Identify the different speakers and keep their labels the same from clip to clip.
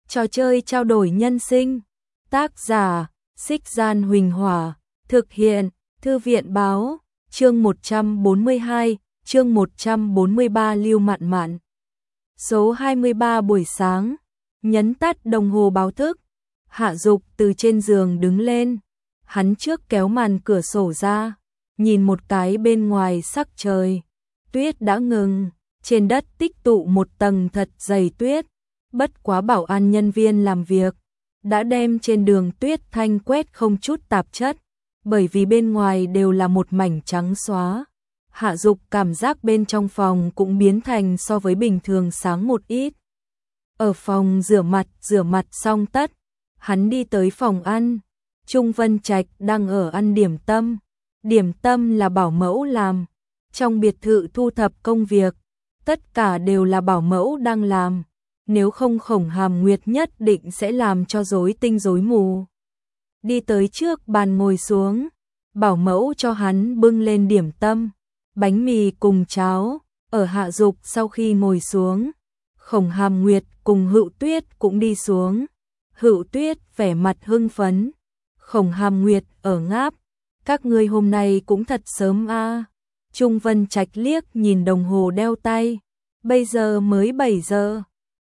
Speaker 1: Trò chơi trao đổi nhân sinh. Tác giả, Xích Gian Huỳnh Hỏa. Thực hiện, Thư viện Báo. Chương 142, chương 143 Lưu Mạn Mạn. Số 23 buổi sáng. Nhấn tắt đồng hồ báo thức. Hạ Dục từ trên giường đứng lên. Hắn trước kéo màn cửa sổ ra, nhìn một cái bên ngoài sắc trời. Tuyết đã ngừng, trên đất tích tụ một tầng thật dày tuyết. Bất quá bảo an nhân viên làm việc đã đem trên đường tuyết thanh quét không chút tạp chất, bởi vì bên ngoài đều là một mảnh trắng xóa. Hạ Dục cảm giác bên trong phòng cũng biến thành so với bình thường sáng một ít. Ở phòng rửa mặt xong tất, hắn đi tới phòng ăn. Trung Vân Trạch đang ở ăn điểm tâm. Điểm tâm là bảo mẫu làm. Trong biệt thự thu thập công việc, tất cả đều là bảo mẫu đang làm. Nếu không Khổng Hàm Nguyệt nhất định sẽ làm cho rối tinh rối mù. Đi tới trước bàn ngồi xuống, bảo mẫu cho hắn bưng lên điểm tâm, bánh mì cùng cháo. Ở Hạ Dục sau khi ngồi xuống, Khổng Hàm Nguyệt cùng Hựu Tuyết cũng đi xuống. Hựu Tuyết vẻ mặt hưng phấn. Khổng Hàm Nguyệt ở ngáp. Các ngươi hôm nay cũng thật sớm a. Trung Vân Trạch liếc nhìn đồng hồ đeo tay. Bây giờ mới 7 giờ.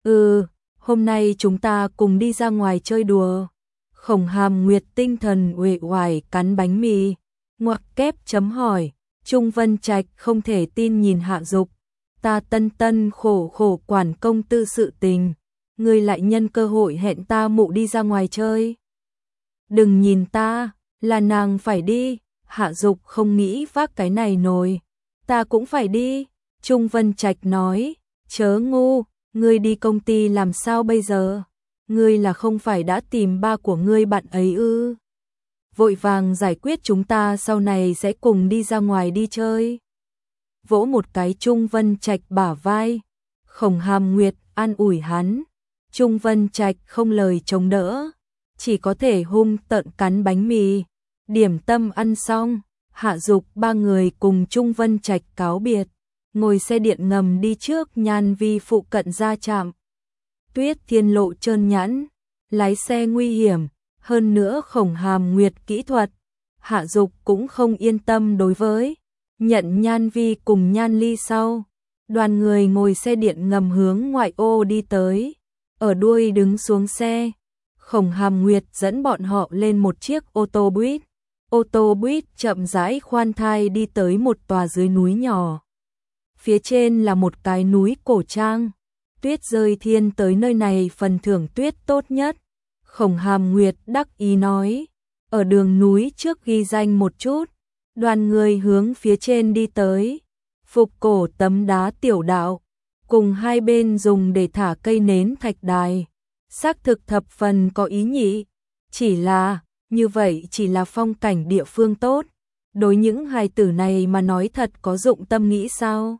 Speaker 1: Hôm nay chúng ta cùng đi ra ngoài chơi đùa. Khổng Hàm Nguyệt tinh thần uể oải cắn bánh mì. Ngoặc kép chấm hỏi. Trung Vân Trạch không thể tin nhìn Hạ Dục. Ta tân khổ quản công tư sự tình. Ngươi lại nhân cơ hội hẹn ta mụ đi ra ngoài chơi. Đừng nhìn ta, là nàng phải đi. Hạ Dục không nghĩ vác cái này nổi. Ta cũng phải đi. Trung Vân Trạch nói. Chớ ngu, ngươi đi công ty làm sao bây giờ? Ngươi là không phải đã tìm ba của ngươi bạn ấy ư? Vội vàng giải quyết, chúng ta sau này sẽ cùng đi ra ngoài đi chơi. Vỗ một cái Trung Vân Trạch bả vai. Khổng Hàm Nguyệt an ủi hắn. Trung Vân Trạch không lời chống đỡ, chỉ có thể hung tợn cắn bánh mì. Điểm tâm ăn xong, Hạ Dục ba người cùng Trung Vân Trạch cáo biệt, ngồi xe điện ngầm đi trước Nhan Vi phụ cận ra trạm. Tuyết thiên lộ trơn nhẵn, lái xe nguy hiểm, hơn nữa Khổng Hàm Nguyệt kỹ thuật, Hạ Dục cũng không yên tâm đối với. Nhận Nhan Vi cùng Nhan Ly sau, đoàn người ngồi xe điện ngầm hướng ngoại ô đi tới. Ở đuôi đứng xuống xe, Khổng Hàm Nguyệt dẫn bọn họ lên một chiếc ô tô buýt. Ô tô buýt chậm rãi khoan thai đi tới một tòa dưới núi nhỏ. Phía trên là một cái núi cổ trang. Tuyết rơi thiên tới nơi này phần thưởng tuyết tốt nhất. Khổng Hàm Nguyệt đắc ý nói. Ở đường núi trước ghi danh một chút. Đoàn người hướng phía trên đi tới. Phục cổ tấm đá tiểu đạo, cùng hai bên dùng để thả cây nến thạch đài. Xác thực thập phần có ý nhị. Chỉ là, như vậy chỉ là phong cảnh địa phương tốt. Đối những hài tử này mà nói thật có dụng tâm nghĩ sao?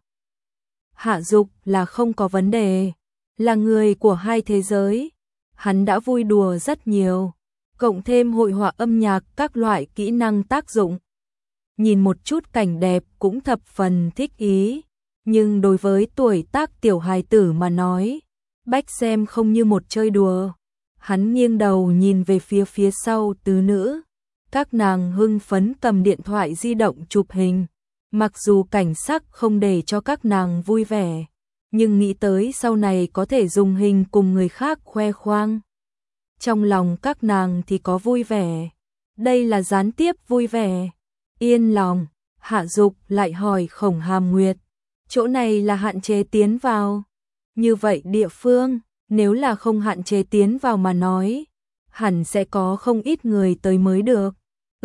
Speaker 1: Hạ Dục là không có vấn đề. Là người của hai thế giới. Hắn đã vui đùa rất nhiều. Cộng thêm hội họa âm nhạc các loại kỹ năng tác dụng. Nhìn một chút cảnh đẹp cũng thập phần thích ý. Nhưng đối với tuổi tác tiểu hài tử mà nói, bách xem không như một chơi đùa. Hắn nghiêng đầu nhìn về phía sau tứ nữ. Các nàng hưng phấn cầm điện thoại di động chụp hình. Mặc dù cảnh sắc không để cho các nàng vui vẻ, nhưng nghĩ tới sau này có thể dùng hình cùng người khác khoe khoang. Trong lòng các nàng thì có vui vẻ. Đây là gián tiếp vui vẻ. Yên lòng, Hạ Dục lại hỏi Khổng Hàm Nguyệt. Chỗ này là hạn chế tiến vào. Như vậy địa phương, nếu là không hạn chế tiến vào mà nói, hẳn sẽ có không ít người tới mới được.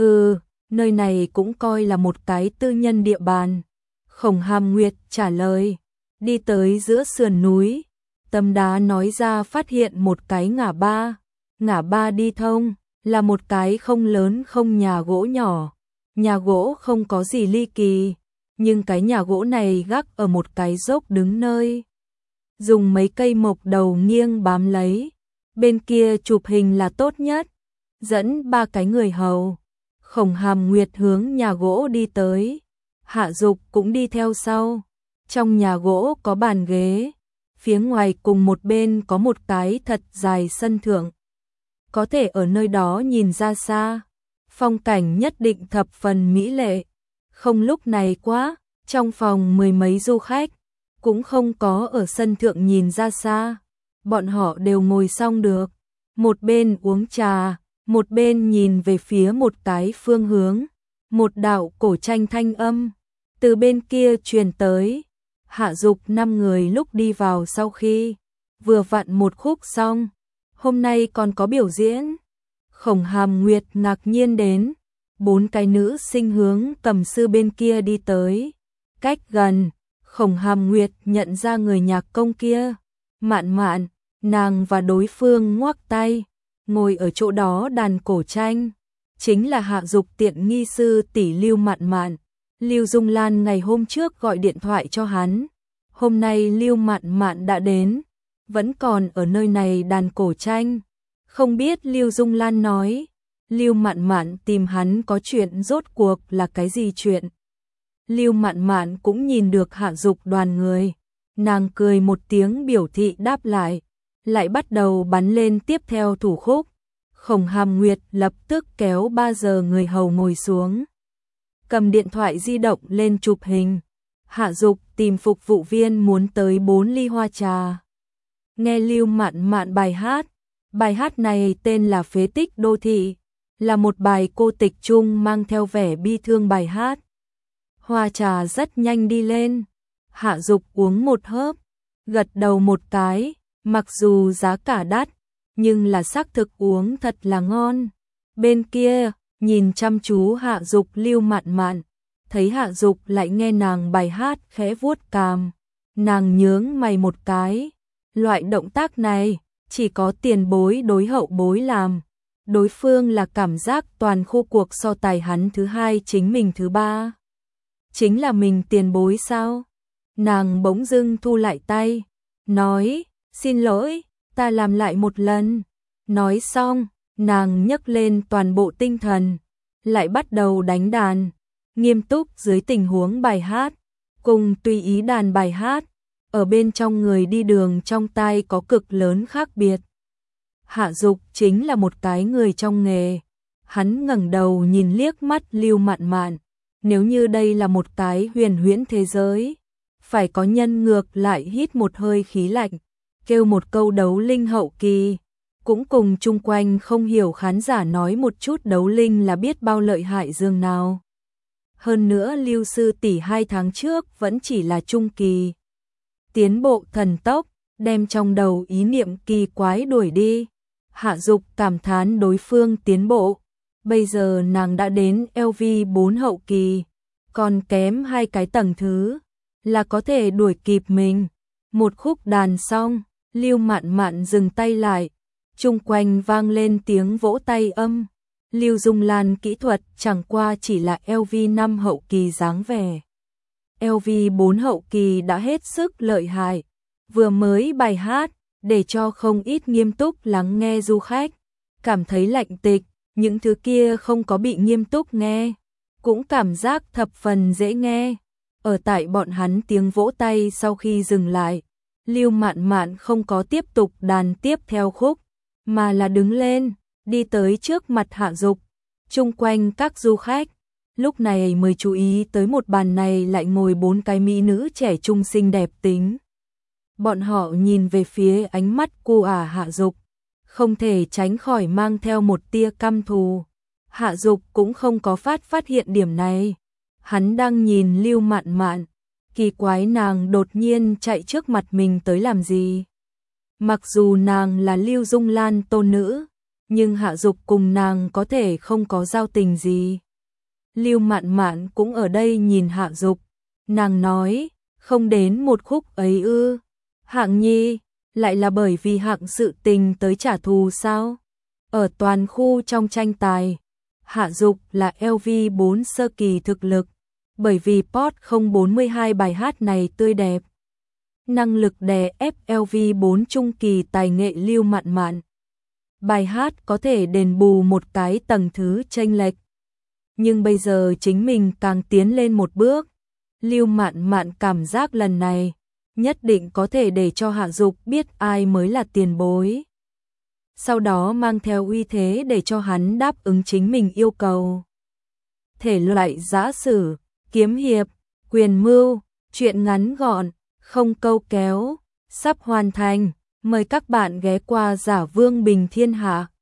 Speaker 1: Nơi này cũng coi là một cái tư nhân địa bàn. Khổng Hàm Nguyệt trả lời. Đi tới giữa sườn núi, tấm đá nói ra phát hiện một cái ngã ba. Ngã ba đi thông, là một cái không lớn không nhà gỗ nhỏ. Nhà gỗ không có gì ly kỳ, nhưng cái nhà gỗ này gác ở một cái dốc đứng nơi. Dùng mấy cây mộc đầu nghiêng bám lấy. Bên kia chụp hình là tốt nhất. Dẫn ba cái người hầu. Khổng Hàm Nguyệt hướng nhà gỗ đi tới. Hạ Dục cũng đi theo sau. Trong nhà gỗ có bàn ghế. phía ngoài cùng một bên có một cái thật dài sân thượng. Có thể ở nơi đó nhìn ra xa, phong cảnh nhất định thập phần mỹ lệ. Không lúc này quá, trong phòng mười mấy du khách, cũng không có ở sân thượng nhìn ra xa. Bọn họ đều ngồi xong được, một bên uống trà, một bên nhìn về phía một cái phương hướng. Một đạo cổ tranh thanh âm từ bên kia truyền tới. Hạ Dục 5 người lúc đi vào sau khi vừa vặn một khúc xong, hôm nay còn có biểu diễn. Khổng Hàm Nguyệt ngạc nhiên đến, 4 cái nữ sinh hướng cầm sư bên kia đi tới. Cách gần, Khổng Hàm Nguyệt nhận ra người nhạc công kia. Mạn Mạn, nàng và đối phương ngoắc tay, ngồi ở chỗ đó đàn cổ tranh. Chính là Hạ Dục tiện nghi sư tỷ Lưu Mạn Mạn. Lưu Dung Lan ngày hôm trước gọi điện thoại cho hắn. Hôm nay Lưu Mạn Mạn đã đến, vẫn còn ở nơi này đàn cổ tranh. Không biết Lưu Dung Lan nói, Lưu Mạn Mạn tìm hắn có chuyện rốt cuộc là cái gì chuyện. Lưu Mạn Mạn cũng nhìn được Hạ Dục đoàn người. Nàng cười một tiếng biểu thị đáp lại bắt đầu bắn lên tiếp theo thủ khúc. Khổng Hàm Nguyệt lập tức kéo 3 giờ người hầu ngồi xuống, cầm điện thoại di động lên chụp hình. Hạ Dục tìm phục vụ viên muốn tới 4 ly hoa trà. Nghe Lưu Mạn Mạn bài hát này tên là Phế tích đô thị, là một bài cô tịch chung mang theo vẻ bi thương bài hát. Hoa trà rất nhanh đi lên, Hạ Dục uống một hớp, gật đầu một cái, mặc dù giá cả đắt, nhưng là xác thực uống thật là ngon. Bên kia, nhìn chăm chú Hạ Dục Lưu Mạn Mạn, thấy Hạ Dục lại nghe nàng bài hát khẽ vuốt cằm. Nàng nhướng mày một cái, loại động tác này chỉ có tiền bối đối hậu bối làm. Đối phương là cảm giác toàn khu cuộc so tài hắn thứ hai chính mình thứ ba. Chính là mình tiền bối sao? Nàng bỗng dưng thu lại tay, nói, xin lỗi, ta làm lại một lần. Nói xong, nàng nhấc lên toàn bộ tinh thần, lại bắt đầu đánh đàn, nghiêm túc dưới tình huống bài hát, cùng tùy ý đàn bài hát, ở bên trong người đi đường trong tai có cực lớn khác biệt. Hạ Dục chính là một cái người trong nghề, hắn ngẩng đầu nhìn liếc mắt Lưu Mạn Mạn, nếu như đây là một cái huyền huyễn thế giới, phải có nhân ngược lại hít một hơi khí lạnh, kêu một câu đấu linh hậu kỳ, cũng cùng chung quanh không hiểu khán giả nói một chút đấu linh là biết bao lợi hại dường nào. Hơn nữa Lưu sư tỷ 2 tháng trước vẫn chỉ là trung kỳ. Tiến bộ thần tốc, đem trong đầu ý niệm kỳ quái đuổi đi. Hạ Dục cảm thán đối phương tiến bộ. Bây giờ nàng đã đến LV4 hậu kỳ, còn kém 2 cái tầng thứ, là có thể đuổi kịp mình. Một khúc đàn xong, Lưu Mạn Mạn dừng tay lại, chung quanh vang lên tiếng vỗ tay âm. Lưu Dung Lan kỹ thuật chẳng qua chỉ là LV5 hậu kỳ dáng vẻ. LV4 hậu kỳ đã hết sức lợi hại. Vừa mới bài hát, để cho không ít nghiêm túc lắng nghe du khách, cảm thấy lạnh tịch, những thứ kia không có bị nghiêm túc nghe, cũng cảm giác thập phần dễ nghe. Ở tại bọn hắn tiếng vỗ tay sau khi dừng lại, Lưu Mạn Mạn không có tiếp tục đàn tiếp theo khúc, mà là đứng lên, đi tới trước mặt Hạ Dục. Chung quanh các du khách, lúc này mới chú ý tới một bàn này lại ngồi 4 cái mỹ nữ trẻ trung xinh đẹp tính. Bọn họ nhìn về phía ánh mắt của Hạ Dục, không thể tránh khỏi mang theo một tia căm thù. Hạ Dục cũng không có phát hiện điểm này. Hắn đang nhìn Lưu Mạn Mạn, kỳ quái nàng đột nhiên chạy trước mặt mình tới làm gì. Mặc dù nàng là Lưu Dung Lan tôn nữ, nhưng Hạ Dục cùng nàng có thể không có giao tình gì. Lưu Mạn Mạn cũng ở đây nhìn Hạ Dục, nàng nói, không đến một khúc ấy ư? Hạng Nhi, lại là bởi vì Hạng sự tình tới trả thù sao? Ở toàn khu trong tranh tài, Hạ Dục là LV4 sơ kỳ thực lực, bởi vì Pot 042 bài hát này tươi đẹp. Năng lực đè ép LV4 trung kỳ tài nghệ Lưu Mạn Mạn. Bài hát có thể đền bù một cái tầng thứ chênh lệch. Nhưng bây giờ chính mình càng tiến lên một bước. Lưu Mạn Mạn cảm giác lần này, nhất định có thể để cho Hạ Dục biết ai mới là tiền bối. Sau đó mang theo uy thế để cho hắn đáp ứng chính mình yêu cầu. Thể loại giã sử, kiếm hiệp, quyền mưu, truyện ngắn gọn, không câu kéo, sắp hoàn thành. Mời các bạn ghé qua Giả Vương Bình Thiên Hạ.